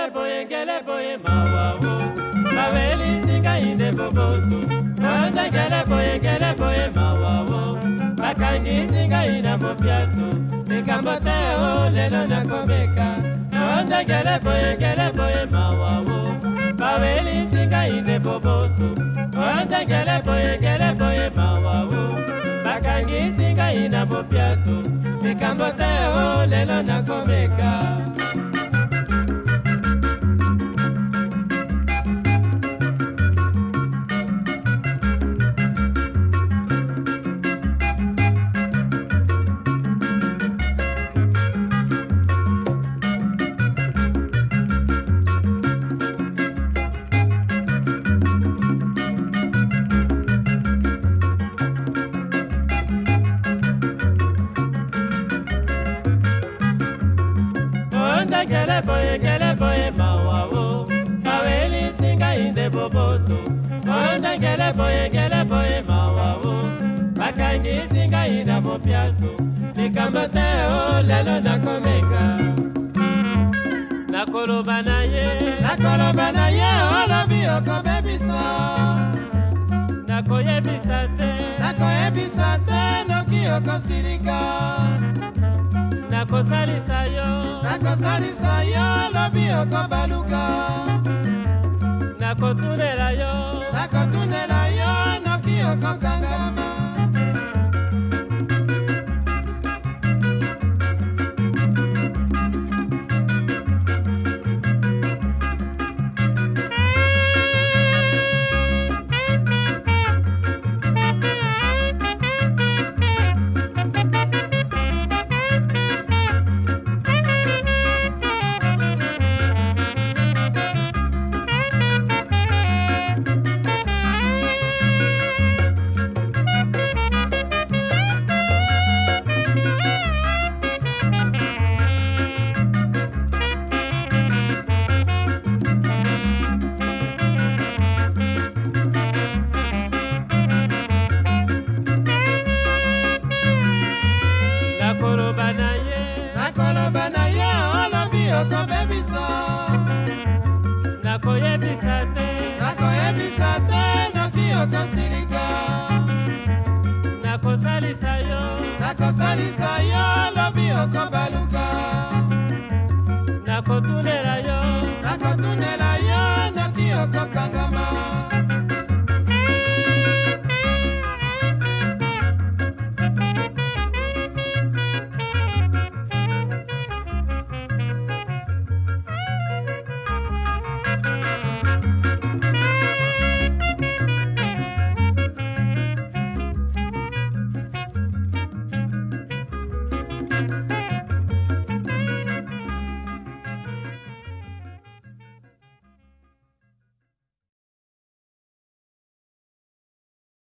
ngele boye mawawo baweli singa inde boboto Wanda ngele boye mawawo bakangi singa ina mopiato Nikamoteo lelo nakomeka Wanda ngele boye mawawo baweli singa inde boboto Wanda ngele boye mawawo bakangi singa ina mopiato Nikamoteo lelo nakomeka Ngele boye mawawo baweli singa inde boboto Wanda ngele boye mawawo bakangi singa ina mopiato Nikamoteo lelo nakomeka Nakoloba na ye olobi okobebisa Nakoyebisa te noki okosilika Nakosalisa yo lobi okobaluka Nakotunela yo noki okokangama Nakoloba na ye olobi okobebisa Nakoyebisa te noki okosilika Nakosalisa yo lobi okobaluka Nakotunela